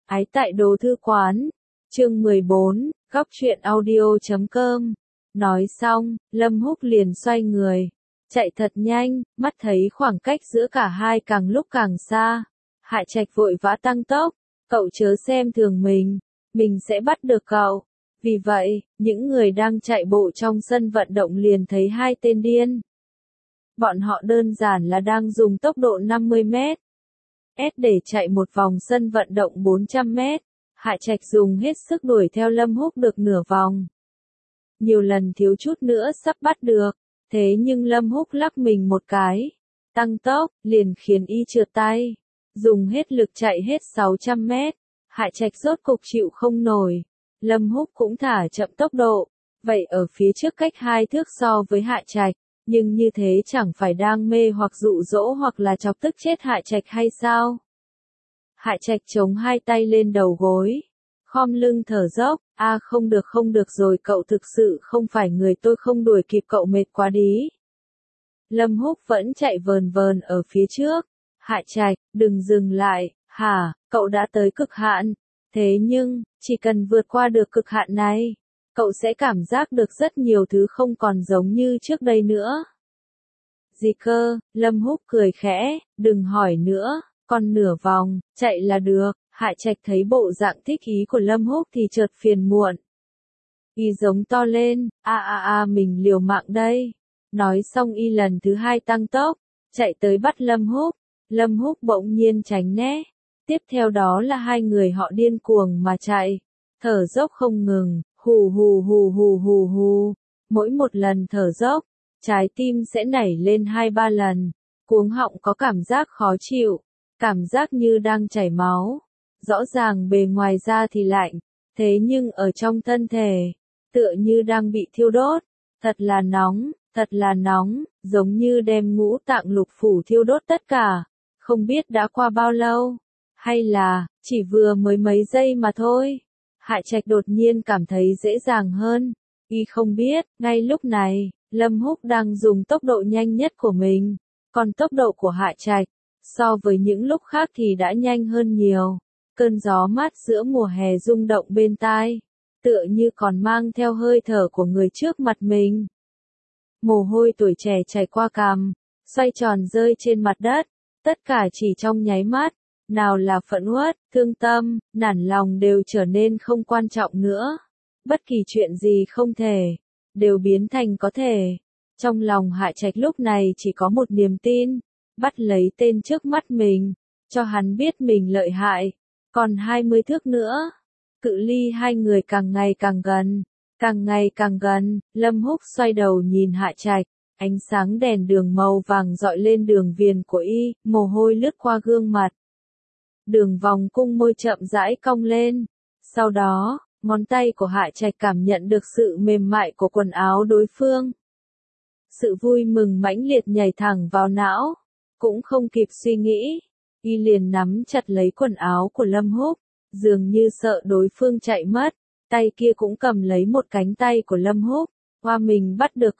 Ái tại đồ thư quán. Chương 14, góc truyện audio.com. Nói xong, Lâm Húc liền xoay người, chạy thật nhanh, mắt thấy khoảng cách giữa cả hai càng lúc càng xa. Hạ Trạch vội vã tăng tốc, cậu chớ xem thường mình sẽ bắt được cậu. Vì vậy, những người đang chạy bộ trong sân vận động liền thấy hai tên điên. Bọn họ đơn giản là đang dùng tốc độ 50 mét để chạy một vòng sân vận động 400 mét. Hạ Trạch dùng hết sức đuổi theo Lâm Húc được nửa vòng. Nhiều lần thiếu chút nữa sắp bắt được, thế nhưng Lâm Húc lắc mình một cái, tăng tốc, liền khiến y trượt tay. Dùng hết lực chạy hết 600 mét, Hạ Trạch rốt cục chịu không nổi. Lâm Húc cũng thả chậm tốc độ, vậy ở phía trước cách 2 thước so với Hạ Trạch, nhưng như thế chẳng phải đang mê hoặc dụ dỗ hoặc là chọc tức chết Hạ Trạch hay sao? Hạ Trạch chống hai tay lên đầu gối, khom lưng thở dốc, không được rồi, cậu thực sự không phải người, tôi không đuổi kịp cậu, mệt quá đi. Lâm Húc vẫn chạy vờn vờn ở phía trước. Hạ Trạch, đừng dừng lại, hả, cậu đã tới cực hạn. Thế nhưng, chỉ cần vượt qua được cực hạn này, cậu sẽ cảm giác được rất nhiều thứ không còn giống như trước đây nữa. Gì cơ? Lâm Húc cười khẽ, đừng hỏi nữa, còn nửa vòng, chạy là được. Hạ Trạch thấy bộ dạng thích ý của Lâm Húc thì chợt phiền muộn. Y giống to lên, mình liều mạng đây. Nói xong y lần thứ hai tăng tốc, chạy tới bắt Lâm Húc. Lâm Húc bỗng nhiên tránh né. Tiếp theo đó là hai người họ điên cuồng mà chạy, thở dốc không ngừng, hù hù hù hù hù hù. Mỗi một lần thở dốc, trái tim sẽ nảy lên 2-3 lần, cuống họng có cảm giác khó chịu, cảm giác như đang chảy máu. Rõ ràng bề ngoài da thì lạnh, thế nhưng ở trong thân thể, tựa như đang bị thiêu đốt, thật là nóng, giống như đem ngũ tạng lục phủ thiêu đốt tất cả. Không biết đã qua bao lâu, hay là chỉ vừa mới mấy giây mà thôi. Hạ Trạch đột nhiên cảm thấy dễ dàng hơn. Y không biết, ngay lúc này, Lâm Húc đang dùng tốc độ nhanh nhất của mình, còn tốc độ của Hạ Trạch, so với những lúc khác thì đã nhanh hơn nhiều. Cơn gió mát giữa mùa hè rung động bên tai, tựa như còn mang theo hơi thở của người trước mặt mình. Mồ hôi tuổi trẻ chảy qua cằm, xoay tròn rơi trên mặt đất, tất cả chỉ trong nháy mắt. Nào là phẫn uất, thương tâm, nản lòng đều trở nên không quan trọng nữa. Bất kỳ chuyện gì không thể, đều biến thành có thể. Trong lòng Hạ Trạch lúc này chỉ có một niềm tin, bắt lấy tên trước mắt mình, cho hắn biết mình lợi hại. Còn 20 thước nữa, cự ly hai người càng ngày càng gần. Lâm Húc xoay đầu nhìn Hạ Trạch, ánh sáng đèn đường màu vàng dọi lên đường viền của y, mồ hôi lướt qua gương mặt. Đường vòng cung môi chậm rãi cong lên. Sau đó, ngón tay của Hạ Trạch cảm nhận được sự mềm mại của quần áo đối phương. Sự vui mừng mãnh liệt nhảy thẳng vào não, cũng không kịp suy nghĩ, y liền nắm chặt lấy quần áo của Lâm Húc, dường như sợ đối phương chạy mất, tay kia cũng cầm lấy một cánh tay của Lâm Húc. Mình bắt được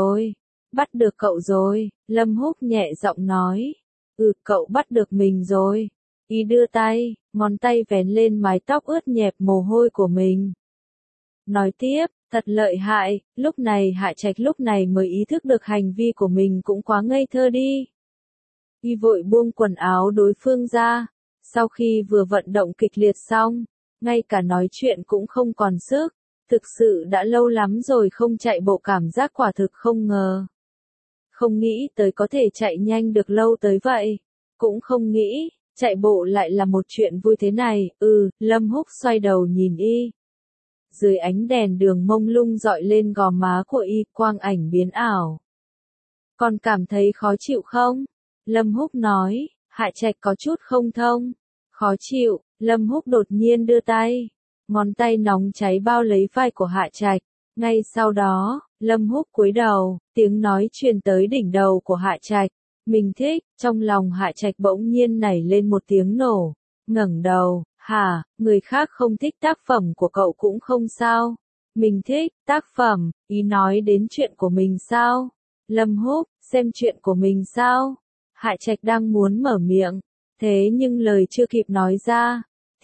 cậu rồi, Lâm Húc nhẹ giọng nói. Cậu bắt được mình rồi. Y đưa tay, ngón tay vén lên mái tóc ướt nhẹp mồ hôi của mình. Nói tiếp, thật lợi hại. Lúc này Hạ Trạch lúc này mới ý thức được hành vi của mình cũng quá ngây thơ đi. Y vội buông quần áo đối phương ra, sau khi vừa vận động kịch liệt xong, ngay cả nói chuyện cũng không còn sức. Thực sự đã lâu lắm rồi không chạy bộ, cảm giác quả thực không ngờ. Không nghĩ tới có thể chạy nhanh được lâu tới vậy, cũng không nghĩ chạy bộ lại là một chuyện vui thế này. Lâm Húc xoay đầu nhìn y. Dưới ánh đèn đường mông lung dọi lên gò má của y, quang ảnh biến ảo. Còn cảm thấy khó chịu không? Lâm Húc nói. Hạ Trạch có chút không thông. Khó chịu. Lâm Húc đột nhiên đưa tay, ngón tay nóng cháy bao lấy vai của Hạ Trạch. Ngay sau đó, Lâm Húc cúi đầu, tiếng nói truyền tới đỉnh đầu của Hạ Trạch. Mình thích. Trong lòng Hạ Trạch bỗng nhiên nảy lên một tiếng nổ. Ngẩng đầu, hả, người khác không thích tác phẩm của cậu cũng không sao. Mình thích, tác phẩm, ý nói đến chuyện của mình sao? Lâm Húc, xem chuyện của mình sao? Hạ Trạch đang muốn mở miệng, thế nhưng lời chưa kịp nói ra,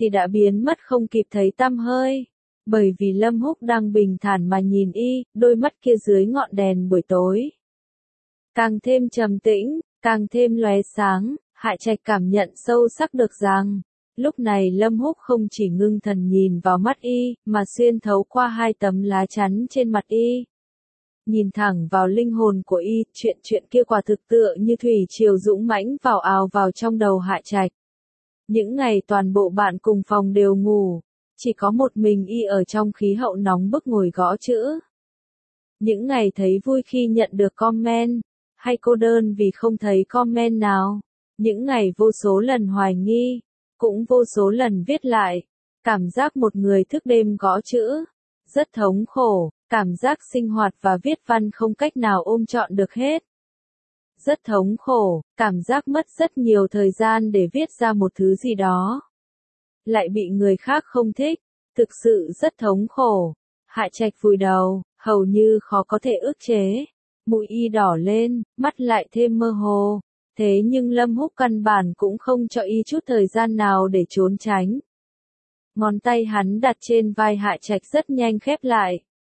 thì đã biến mất không kịp thấy tăm hơi. Bởi vì Lâm Húc đang bình thản mà nhìn y, đôi mắt kia dưới ngọn đèn buổi tối càng thêm trầm tĩnh, càng thêm lóe sáng. Hạ Trạch cảm nhận sâu sắc được rằng, lúc này Lâm Húc không chỉ ngưng thần nhìn vào mắt y, mà xuyên thấu qua hai tấm lá chắn trên mặt y. Nhìn thẳng vào linh hồn của y, chuyện kia quả thực tựa như thủy triều dũng mãnh ào vào trong đầu Hạ Trạch. Những ngày toàn bộ bạn cùng phòng đều ngủ, chỉ có một mình y ở trong khí hậu nóng bức ngồi gõ chữ. Những ngày thấy vui khi nhận được comment, hay cô đơn vì không thấy comment nào. Những ngày vô số lần hoài nghi, cũng vô số lần viết lại. Cảm giác một người thức đêm gõ chữ, rất thống khổ, cảm giác sinh hoạt và viết văn không cách nào ôm trọn được hết. Rất thống khổ, cảm giác mất rất nhiều thời gian để viết ra một thứ gì đó. Lại bị người khác không thích, thực sự rất thống khổ. Hạ Trạch vùi đầu, hầu như khó có thể ức chế. Mũi y đỏ lên, mắt lại thêm mơ hồ. Thế nhưng Lâm Húc căn bản cũng không cho y chút thời gian nào để trốn tránh. Ngón tay hắn đặt trên vai Hạ Trạch rất nhanh khép lại.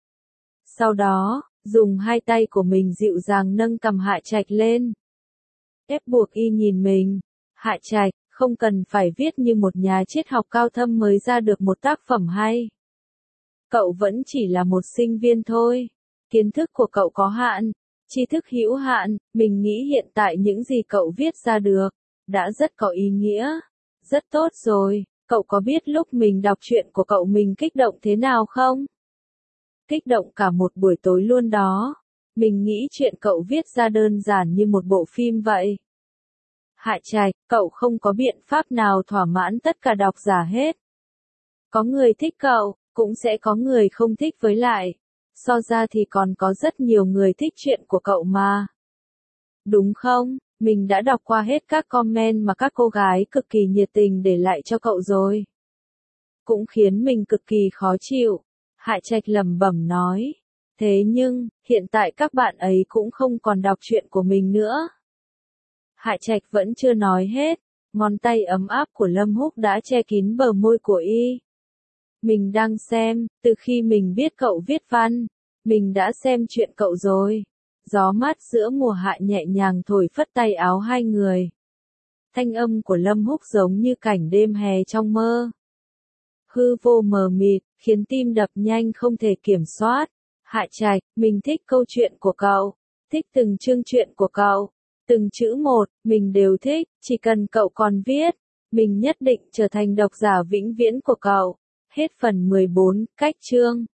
Sau đó, dùng hai tay của mình dịu dàng nâng cằm Hạ Trạch lên. Ép buộc y nhìn mình. Hạ Trạch, không cần phải viết như một nhà triết học cao thâm mới ra được một tác phẩm hay. Cậu vẫn chỉ là một sinh viên thôi. Kiến thức của cậu có hạn, tri thức hữu hạn, mình nghĩ hiện tại những gì cậu viết ra được, đã rất có ý nghĩa. Rất tốt rồi, cậu có biết lúc mình đọc truyện của cậu mình kích động thế nào không? Kích động cả một buổi tối luôn đó. Mình nghĩ chuyện cậu viết ra đơn giản như một bộ phim vậy. Hạ Trạch, cậu không có biện pháp nào thỏa mãn tất cả độc giả hết. Có người thích cậu, cũng sẽ có người không thích với lại. So ra thì còn có rất nhiều người thích chuyện của cậu mà. Đúng không? Mình đã đọc qua hết các comment mà các cô gái cực kỳ nhiệt tình để lại cho cậu rồi. Cũng khiến mình cực kỳ khó chịu. Hạ Trạch lẩm bẩm nói. Thế nhưng, hiện tại các bạn ấy cũng không còn đọc chuyện của mình nữa. Hạ Trạch vẫn chưa nói hết. Ngón tay ấm áp của Lâm Húc đã che kín bờ môi của y. Mình đang xem, từ khi mình biết cậu viết văn, mình đã xem chuyện cậu rồi. Gió mát giữa mùa hạ nhẹ nhàng thổi phất tay áo hai người. Thanh âm của Lâm Húc giống như cảnh đêm hè trong mơ. Hư vô mờ mịt, khiến tim đập nhanh không thể kiểm soát. Hạ Trạch, mình thích câu chuyện của cậu, thích từng chương truyện của cậu. Từng chữ một, mình đều thích, chỉ cần cậu còn viết, mình nhất định trở thành độc giả vĩnh viễn của cậu. Hết phần 14, cách chương.